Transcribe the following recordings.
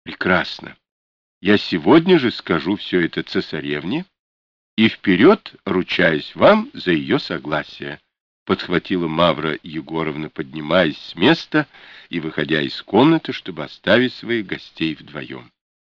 Прекрасно. Я сегодня же скажу все это цесаревне и вперед ручаюсь вам за ее согласие, подхватила Мавра Егоровна, поднимаясь с места и выходя из комнаты, чтобы оставить своих гостей вдвоем.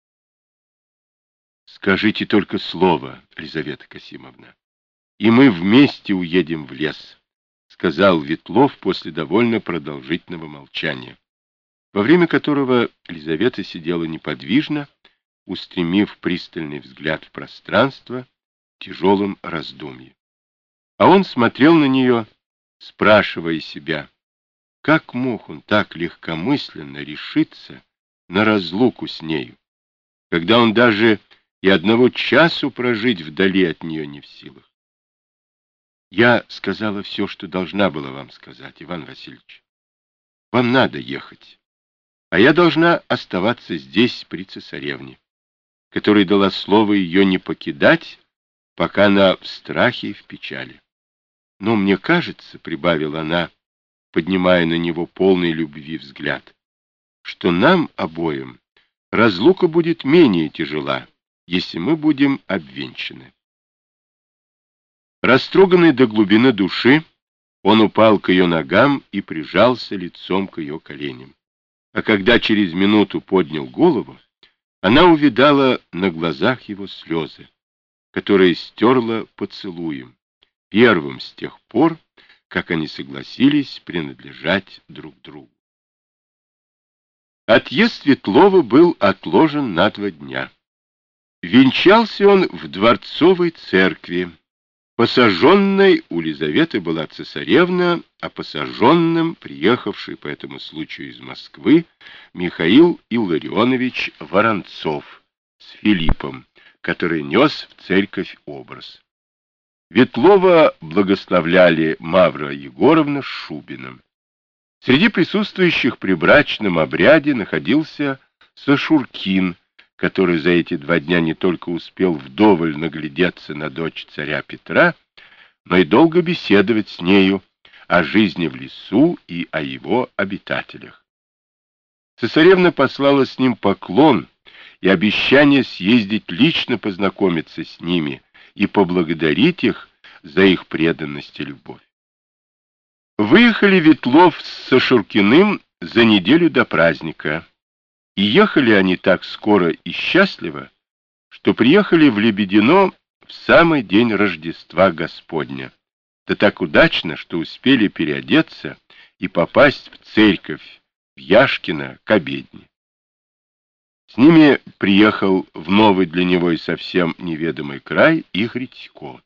Скажите только слово, Лизавета Касимовна, и мы вместе уедем в лес, сказал Ветлов после довольно продолжительного молчания, во время которого Лизавета сидела неподвижно, устремив пристальный взгляд в пространство в тяжелом раздумье. А он смотрел на нее, спрашивая себя, как мог он так легкомысленно решиться на разлуку с нею, когда он даже и одного часу прожить вдали от нее не в силах. Я сказала все, что должна была вам сказать, Иван Васильевич. Вам надо ехать, а я должна оставаться здесь при цесаревне, которая дала слово ее не покидать, пока она в страхе и в печали. Но мне кажется, — прибавила она, поднимая на него полный любви взгляд, — что нам обоим разлука будет менее тяжела, если мы будем обвенчаны. Растроганный до глубины души, он упал к ее ногам и прижался лицом к ее коленям. А когда через минуту поднял голову, она увидала на глазах его слезы, которые стерла поцелуем, первым с тех пор, как они согласились принадлежать друг другу. Отъезд Ветлова был отложен на 2 дня. Венчался он в дворцовой церкви. Посаженной у Лизаветы была цесаревна, а посаженным, приехавший по этому случаю из Москвы, Михаил Илларионович Воронцов с Филиппом, который нес в церковь образ. Ветлова благословляли Мавра Егоровна с Шубиным. Среди присутствующих при брачном обряде находился Сашуркин, который за эти 2 дня не только успел вдоволь наглядеться на дочь царя Петра, но и долго беседовать с нею о жизни в лесу и о его обитателях. Цесаревна послала с ним поклон и обещание съездить лично познакомиться с ними и поблагодарить их за их преданность и любовь. Выехали Ветлов с Сашуркиным за неделю до праздника, и ехали они так скоро и счастливо, что приехали в Лебедино в самый день Рождества Господня, да так удачно, что успели переодеться и попасть в церковь в Яшкино к обедне. С ними приехал в новый для него и совсем неведомый край и Гритько.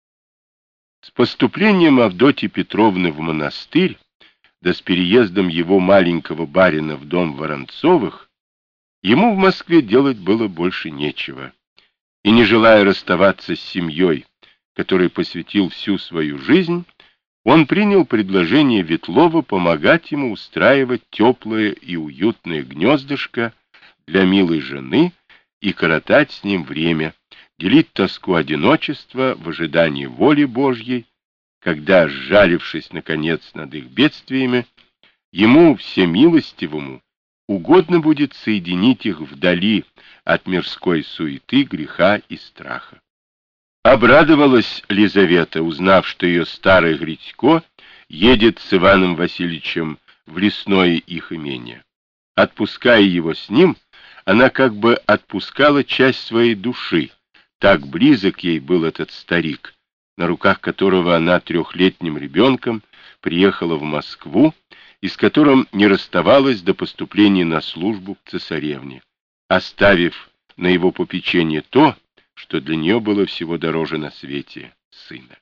С поступлением Авдотьи Петровны в монастырь, да с переездом его маленького барина в дом Воронцовых, ему в Москве делать было больше нечего. И не желая расставаться с семьей, которой посвятил всю свою жизнь, он принял предложение Ветлова помогать ему устраивать теплое и уютное гнездышко для милой жены и коротать с ним время, делить тоску одиночества в ожидании воли Божьей, когда, сжалившись, наконец, над их бедствиями, ему, всемилостивому, угодно будет соединить их вдали от мирской суеты, греха и страха. Обрадовалась Лизавета, узнав, что ее старый Гритько едет с Иваном Васильевичем в лесное их имение. Отпуская его с ним, она как бы отпускала часть своей души. Так близок ей был этот старик, на руках которого она 3-летним ребенком приехала в Москву и с которым не расставалась до поступления на службу к цесаревне, оставив на его попечение то, что для нее было всего дороже на свете — сына.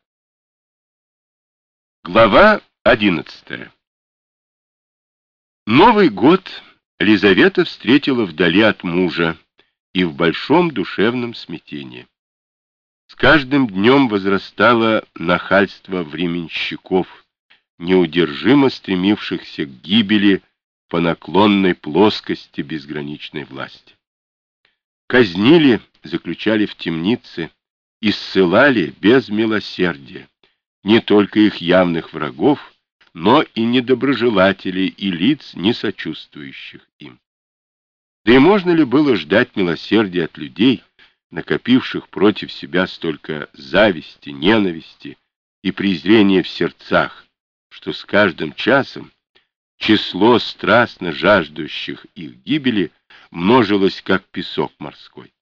Глава 11. Новый год Лизавета встретила вдали от мужа и в большом душевном смятении. С каждым днем возрастало нахальство временщиков, неудержимо стремившихся к гибели по наклонной плоскости безграничной власти. Казнили, заключали в темницы и ссылали без милосердия не только их явных врагов, но и недоброжелателей и лиц, не сочувствующих им. Да и можно ли было ждать милосердия от людей, накопивших против себя столько зависти, ненависти и презрения в сердцах, что с каждым часом число страстно жаждущих их гибели множилось, как песок морской?